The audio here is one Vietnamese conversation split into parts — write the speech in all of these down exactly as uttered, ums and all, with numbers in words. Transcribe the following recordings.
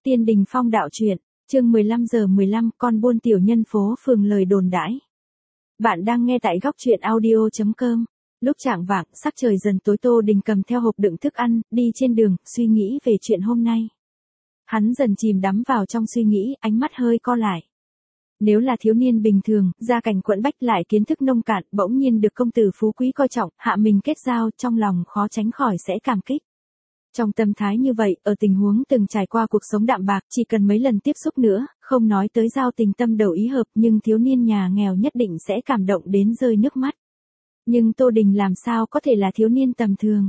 Tiên Đình Phong đạo truyện, chương mười lăm giờ mười lăm, con buôn tiểu nhân phố phường lời đồn đãi. Bạn đang nghe tại góc truyện audio chấm com. Lúc chạng vạng, sắc trời dần tối, Tô Đình cầm theo hộp đựng thức ăn, đi trên đường, suy nghĩ về chuyện hôm nay. Hắn dần chìm đắm vào trong suy nghĩ, ánh mắt hơi co lại. Nếu là thiếu niên bình thường, gia cảnh quẫn bách lại kiến thức nông cạn, bỗng nhiên được công tử phú quý coi trọng, hạ mình kết giao, trong lòng khó tránh khỏi sẽ cảm kích. Trong tâm thái như vậy, ở tình huống từng trải qua cuộc sống đạm bạc, chỉ cần mấy lần tiếp xúc nữa, không nói tới giao tình tâm đầu ý hợp, nhưng thiếu niên nhà nghèo nhất định sẽ cảm động đến rơi nước mắt. Nhưng Tô Đình làm sao có thể là thiếu niên tầm thường.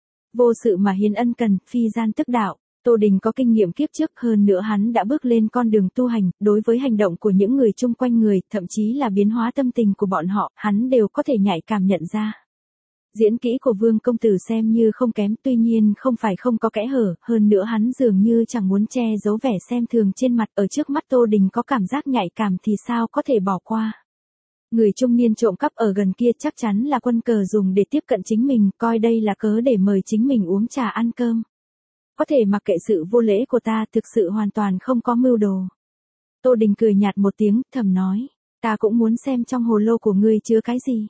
Vô sự mà hiến ân cần, phi gian tức đạo. Tô Đình có kinh nghiệm kiếp trước, hơn nữa hắn đã bước lên con đường tu hành, đối với hành động của những người chung quanh người, thậm chí là biến hóa tâm tình của bọn họ, hắn đều có thể nhạy cảm nhận ra. Diễn kỹ của Vương công tử xem như không kém, tuy nhiên không phải không có kẽ hở, hơn nữa hắn dường như chẳng muốn che giấu vẻ xem thường trên mặt, ở trước mắt Tô Đình có cảm giác nhạy cảm thì sao có thể bỏ qua. Người trung niên trộm cắp ở gần kia chắc chắn là quân cờ dùng để tiếp cận chính mình, coi đây là cớ để mời chính mình uống trà ăn cơm. Có thể mặc kệ sự vô lễ của ta, thực sự hoàn toàn không có mưu đồ. Tô Đình cười nhạt một tiếng, thầm nói, ta cũng muốn xem trong hồ lô của ngươi chứa cái gì.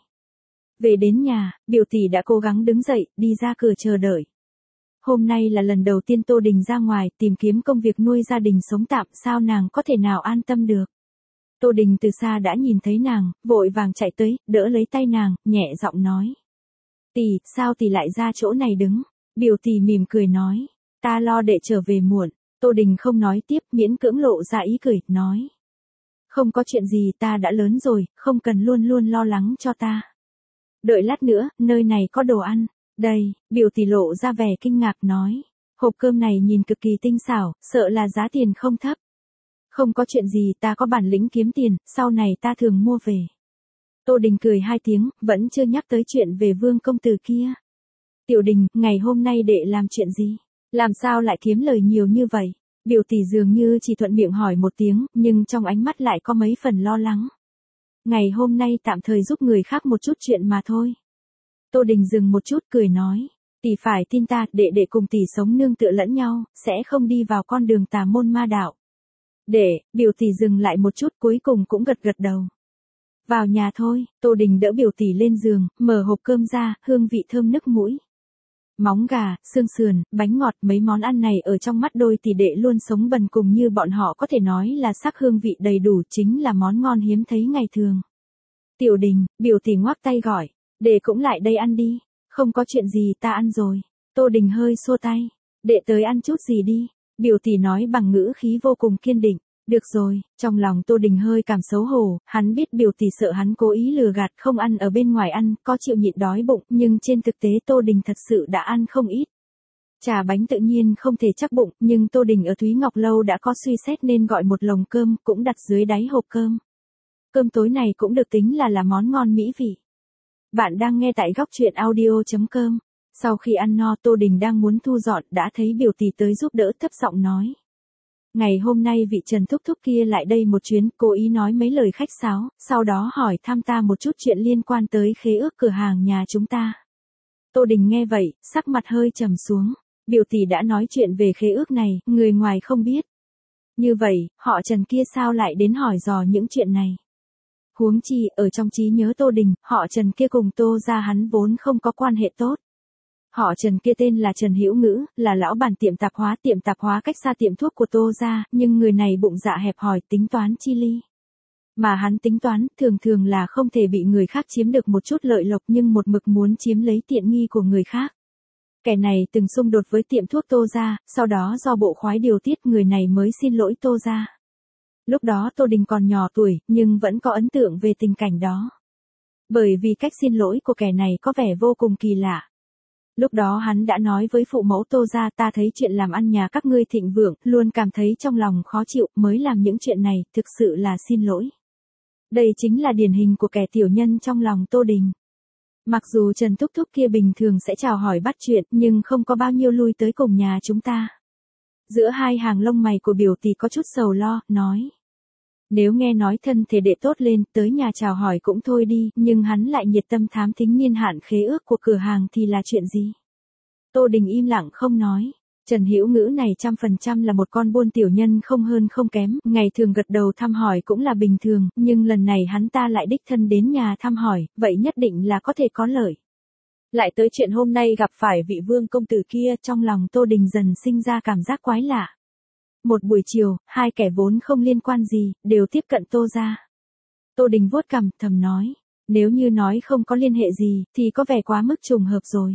Về đến nhà, biểu tỷ đã cố gắng đứng dậy, đi ra cửa chờ đợi. Hôm nay là lần đầu tiên Tô Đình ra ngoài, tìm kiếm công việc nuôi gia đình sống tạm, sao nàng có thể nào an tâm được. Tô Đình từ xa đã nhìn thấy nàng, vội vàng chạy tới, đỡ lấy tay nàng, nhẹ giọng nói. Tỷ, sao tỷ lại ra chỗ này đứng? Biểu tỷ mỉm cười nói, ta lo đệ trở về muộn. Tô Đình không nói tiếp, miễn cưỡng lộ ra ý cười, nói. Không có chuyện gì, ta đã lớn rồi, không cần luôn luôn lo lắng cho ta. Đợi lát nữa, nơi này có đồ ăn. Đây, biểu tỷ lộ ra vẻ kinh ngạc nói. Hộp cơm này nhìn cực kỳ tinh xảo, sợ là giá tiền không thấp. Không có chuyện gì, ta có bản lĩnh kiếm tiền, sau này ta thường mua về. Tô Đình cười hai tiếng, vẫn chưa nhắc tới chuyện về Vương công tử kia. Tiểu Đình, ngày hôm nay đệ làm chuyện gì? Làm sao lại kiếm lời nhiều như vậy? Biểu tỷ dường như chỉ thuận miệng hỏi một tiếng, nhưng trong ánh mắt lại có mấy phần lo lắng. Ngày hôm nay tạm thời giúp người khác một chút chuyện mà thôi. Tô Đình dừng một chút cười nói, tỷ phải tin ta, đệ đệ cùng tỷ sống nương tựa lẫn nhau, sẽ không đi vào con đường tà môn ma đạo. Đệ, biểu tỷ dừng lại một chút cuối cùng cũng gật gật đầu. Vào nhà thôi, Tô Đình đỡ biểu tỷ lên giường, mở hộp cơm ra, hương vị thơm nức mũi. Móng gà, xương sườn, bánh ngọt, mấy món ăn này ở trong mắt đôi tỷ đệ luôn sống bần cùng như bọn họ có thể nói là sắc hương vị đầy đủ, chính là món ngon hiếm thấy ngày thường. Tiểu Đình, biểu tỷ ngoắc tay gọi, đệ cũng lại đây ăn đi, không có chuyện gì ta ăn rồi. Tô Đình hơi xua tay, đệ tới ăn chút gì đi, biểu tỷ nói bằng ngữ khí vô cùng kiên định. Được rồi, trong lòng Tô Đình hơi cảm xấu hổ, hắn biết biểu tỷ sợ hắn cố ý lừa gạt không ăn ở bên ngoài ăn, có chịu nhịn đói bụng, nhưng trên thực tế Tô Đình thật sự đã ăn không ít. Trà bánh tự nhiên không thể chắc bụng, nhưng Tô Đình ở Thúy Ngọc Lâu đã có suy xét nên gọi một lồng cơm, cũng đặt dưới đáy hộp cơm. Cơm tối này cũng được tính là là món ngon mỹ vị. Bạn đang nghe tại góc truyện audio chấm com. Sau khi ăn no, Tô Đình đang muốn thu dọn, đã thấy biểu tỷ tới giúp đỡ, thấp giọng nói. Ngày hôm nay vị Trần thúc thúc kia lại đây một chuyến, cố ý nói mấy lời khách sáo, sau đó hỏi thăm ta một chút chuyện liên quan tới khế ước cửa hàng nhà chúng ta. Tô Đình nghe vậy, sắc mặt hơi trầm xuống, biểu tỷ đã nói chuyện về khế ước này, người ngoài không biết. Như vậy, họ Trần kia sao lại đến hỏi dò những chuyện này? Huống chi, ở trong trí nhớ Tô Đình, họ Trần kia cùng Tô gia hắn vốn không có quan hệ tốt. Họ Trần kia tên là Trần Hữu Ngữ, là lão bản tiệm tạp hóa, tiệm tạp hóa cách xa tiệm thuốc của Tô gia, nhưng người này bụng dạ hẹp hòi, tính toán chi ly. Mà hắn tính toán, thường thường là không thể bị người khác chiếm được một chút lợi lộc, nhưng một mực muốn chiếm lấy tiện nghi của người khác. Kẻ này từng xung đột với tiệm thuốc Tô gia, sau đó do bộ khoái điều tiết, người này mới xin lỗi Tô gia. Lúc đó Tô Đình còn nhỏ tuổi, nhưng vẫn có ấn tượng về tình cảnh đó. Bởi vì cách xin lỗi của kẻ này có vẻ vô cùng kỳ lạ. Lúc đó hắn đã nói với phụ mẫu Tô gia, ta thấy chuyện làm ăn nhà các ngươi thịnh vượng, luôn cảm thấy trong lòng khó chịu, mới làm những chuyện này, thực sự là xin lỗi. Đây chính là điển hình của kẻ tiểu nhân trong lòng Tô Đình. Mặc dù Trần thúc thúc kia bình thường sẽ chào hỏi bắt chuyện, nhưng không có bao nhiêu lui tới cùng nhà chúng ta. Giữa hai hàng lông mày của biểu tỷ có chút sầu lo, nói. Nếu nghe nói thân thể đệ tốt lên, tới nhà chào hỏi cũng thôi đi, nhưng hắn lại nhiệt tâm thám thính niên hạn khế ước của cửa hàng thì là chuyện gì? Tô Đình im lặng không nói. Trần Hữu Ngữ này trăm phần trăm là một con buôn tiểu nhân không hơn không kém, ngày thường gật đầu thăm hỏi cũng là bình thường, nhưng lần này hắn ta lại đích thân đến nhà thăm hỏi, vậy nhất định là có thể có lợi. Lại tới chuyện hôm nay gặp phải vị Vương công tử kia, trong lòng Tô Đình dần sinh ra cảm giác quái lạ. Một buổi chiều, hai kẻ vốn không liên quan gì, đều tiếp cận Tô gia. Tô Đình vuốt cằm, thầm nói, nếu như nói không có liên hệ gì, thì có vẻ quá mức trùng hợp rồi.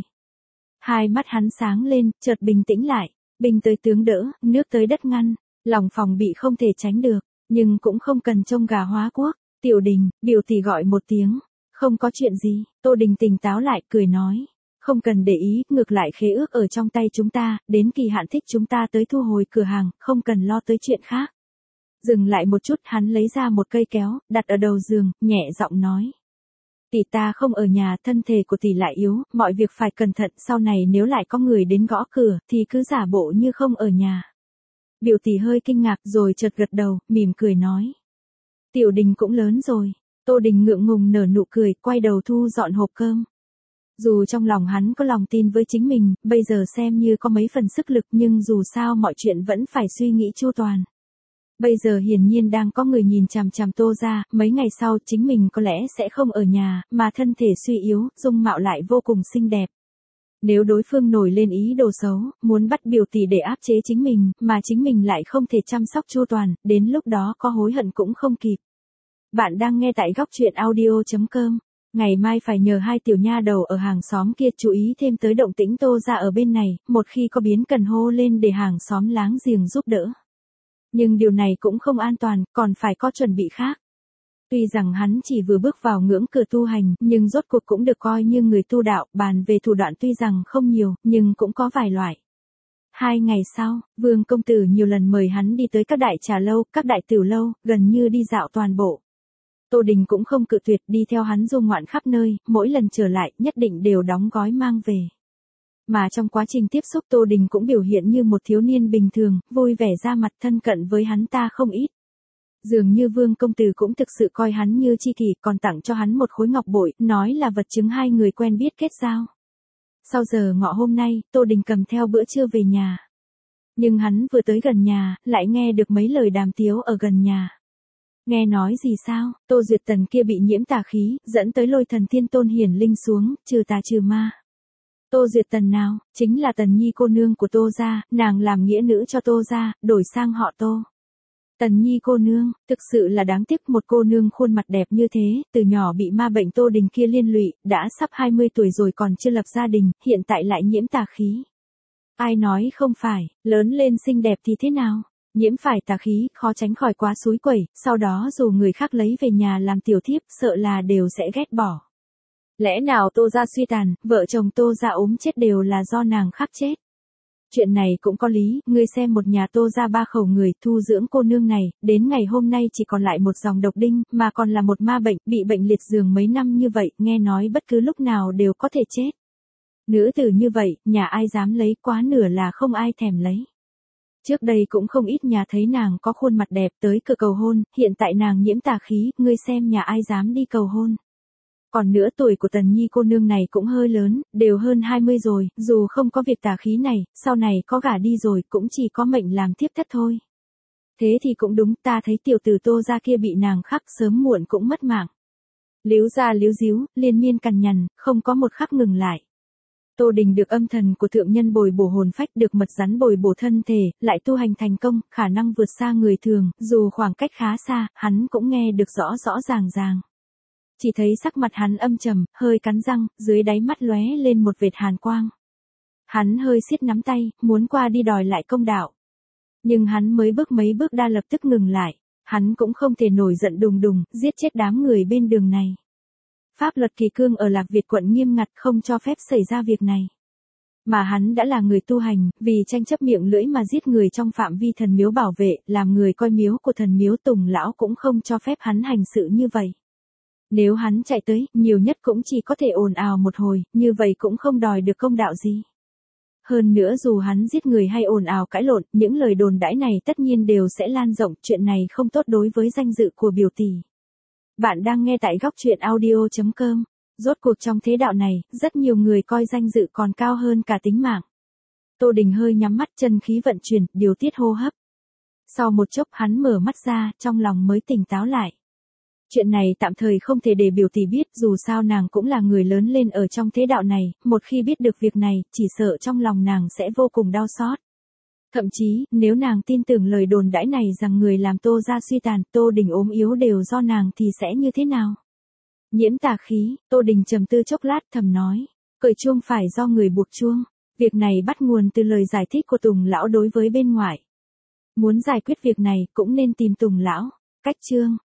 Hai mắt hắn sáng lên, chợt bình tĩnh lại, binh tới tướng đỡ, nước tới đất ngăn, lòng phòng bị không thể tránh được, nhưng cũng không cần trông gà hóa quốc. Tiểu Đình, biểu tỷ gọi một tiếng, không có chuyện gì. Tô Đình tỉnh táo lại, cười nói, không cần để ý, ngược lại khế ước ở trong tay chúng ta, đến kỳ hạn thích chúng ta tới thu hồi cửa hàng, không cần lo tới chuyện khác. Dừng lại một chút, hắn lấy ra một cây kéo, đặt ở đầu giường, nhẹ giọng nói. Tỷ ta không ở nhà, thân thể của tỷ lại yếu, mọi việc phải cẩn thận, sau này nếu lại có người đến gõ cửa, thì cứ giả bộ như không ở nhà. Biểu tỷ hơi kinh ngạc rồi chợt gật đầu, mỉm cười nói. Tiểu Đình cũng lớn rồi. Tô Đình ngượng ngùng nở nụ cười, quay đầu thu dọn hộp cơm. Dù trong lòng hắn có lòng tin với chính mình, bây giờ xem như có mấy phần sức lực, nhưng dù sao mọi chuyện vẫn phải suy nghĩ chu toàn. Bây giờ hiển nhiên đang có người nhìn chằm chằm Tô gia, mấy ngày sau chính mình có lẽ sẽ không ở nhà, mà thân thể suy yếu, dung mạo lại vô cùng xinh đẹp. Nếu đối phương nổi lên ý đồ xấu, muốn bắt biểu tỷ để áp chế chính mình, mà chính mình lại không thể chăm sóc chu toàn, đến lúc đó có hối hận cũng không kịp. Bạn đang nghe tại góc truyện audio chấm com. Ngày mai phải nhờ hai tiểu nha đầu ở hàng xóm kia chú ý thêm tới động tĩnh Tô gia ở bên này, một khi có biến cần hô lên để hàng xóm láng giềng giúp đỡ. Nhưng điều này cũng không an toàn, còn phải có chuẩn bị khác. Tuy rằng hắn chỉ vừa bước vào ngưỡng cửa tu hành, nhưng rốt cuộc cũng được coi như người tu đạo, bàn về thủ đoạn tuy rằng không nhiều, nhưng cũng có vài loại. Hai ngày sau, Vương công tử nhiều lần mời hắn đi tới các đại trà lâu, các đại tiểu lâu, gần như đi dạo toàn bộ. Tô Đình cũng không cự tuyệt, đi theo hắn du ngoạn khắp nơi, mỗi lần trở lại, nhất định đều đóng gói mang về. Mà trong quá trình tiếp xúc Tô Đình cũng biểu hiện như một thiếu niên bình thường, vui vẻ ra mặt, thân cận với hắn ta không ít. Dường như Vương công tử cũng thực sự coi hắn như tri kỷ, còn tặng cho hắn một khối ngọc bội, nói là vật chứng hai người quen biết kết giao. Sau giờ ngọ hôm nay, Tô Đình cầm theo bữa trưa về nhà. Nhưng hắn vừa tới gần nhà, lại nghe được mấy lời đàm tiếu ở gần nhà. Nghe nói gì sao, Tô Duyệt Tần kia bị nhiễm tà khí, dẫn tới lôi thần thiên tôn hiển linh xuống, trừ tà trừ ma. Tô Duyệt Tần nào, chính là Tần Nhi cô nương của Tô gia, nàng làm nghĩa nữ cho Tô gia, đổi sang họ Tô. Tần Nhi cô nương, thực sự là đáng tiếc, một cô nương khuôn mặt đẹp như thế, từ nhỏ bị ma bệnh Tô Đình kia liên lụy, đã sắp hai mươi tuổi rồi còn chưa lập gia đình, hiện tại lại nhiễm tà khí. Ai nói không phải, lớn lên xinh đẹp thì thế nào? Nhiễm phải tà khí, khó tránh khỏi quá xúi quẩy, sau đó dù người khác lấy về nhà làm tiểu thiếp, sợ là đều sẽ ghét bỏ. Lẽ nào Tô gia suy tàn, vợ chồng Tô gia ốm chết đều là do nàng khắc chết? Chuyện này cũng có lý, ngươi xem một nhà Tô gia ba khẩu người thu dưỡng cô nương này, đến ngày hôm nay chỉ còn lại một dòng độc đinh, mà còn là một ma bệnh, bị bệnh liệt giường mấy năm như vậy, nghe nói bất cứ lúc nào đều có thể chết. Nữ tử như vậy, nhà ai dám lấy, quá nửa là không ai thèm lấy. Trước đây cũng không ít nhà thấy nàng có khuôn mặt đẹp tới cửa cầu hôn, hiện tại nàng nhiễm tà khí, ngươi xem nhà ai dám đi cầu hôn. Còn nữa tuổi của Tần Nhi cô nương này cũng hơi lớn, đều hơn hai mươi rồi, dù không có việc tà khí này, sau này có gả đi rồi cũng chỉ có mệnh làm thiếp thất thôi. Thế thì cũng đúng, ta thấy tiểu tử Tô gia kia bị nàng khắc sớm muộn cũng mất mạng. Líu ra líu díu, liên miên cằn nhằn, không có một khắc ngừng lại. Tô Đình được âm thần của thượng nhân bồi bổ hồn phách, được mật rắn bồi bổ thân thể, lại tu hành thành công, khả năng vượt xa người thường, dù khoảng cách khá xa, hắn cũng nghe được rõ rõ ràng ràng. Chỉ thấy sắc mặt hắn âm trầm, hơi cắn răng, dưới đáy mắt lóe lên một vệt hàn quang. Hắn hơi siết nắm tay, muốn qua đi đòi lại công đạo. Nhưng hắn mới bước mấy bước đã lập tức ngừng lại, hắn cũng không thể nổi giận đùng đùng, giết chết đám người bên đường này. Pháp luật kỳ cương ở Lạc Việt quận nghiêm ngặt, không cho phép xảy ra việc này. Mà hắn đã là người tu hành, vì tranh chấp miệng lưỡi mà giết người trong phạm vi thần miếu bảo vệ, làm người coi miếu của thần miếu Tùng lão cũng không cho phép hắn hành sự như vậy. Nếu hắn chạy tới, nhiều nhất cũng chỉ có thể ồn ào một hồi, như vậy cũng không đòi được công đạo gì. Hơn nữa dù hắn giết người hay ồn ào cãi lộn, những lời đồn đãi này tất nhiên đều sẽ lan rộng, chuyện này không tốt đối với danh dự của biểu tỷ. Bạn đang nghe tại góc truyện audio chấm com. Rốt cuộc trong thế đạo này, rất nhiều người coi danh dự còn cao hơn cả tính mạng. Tô Đình hơi nhắm mắt, chân khí vận chuyển, điều tiết hô hấp. Sau một chốc hắn mở mắt ra, trong lòng mới tỉnh táo lại. Chuyện này tạm thời không thể để biểu tỷ biết, dù sao nàng cũng là người lớn lên ở trong thế đạo này, một khi biết được việc này, chỉ sợ trong lòng nàng sẽ vô cùng đau xót. Thậm chí, nếu nàng tin tưởng lời đồn đãi này rằng người làm Tô gia suy tàn, Tô Đình ốm yếu đều do nàng thì sẽ như thế nào? Nhiễm tà khí, Tô Đình trầm tư chốc lát thầm nói, cởi chuông phải do người buộc chuông. Việc này bắt nguồn từ lời giải thích của Tùng lão đối với bên ngoài. Muốn giải quyết việc này cũng nên tìm Tùng lão. Cách chương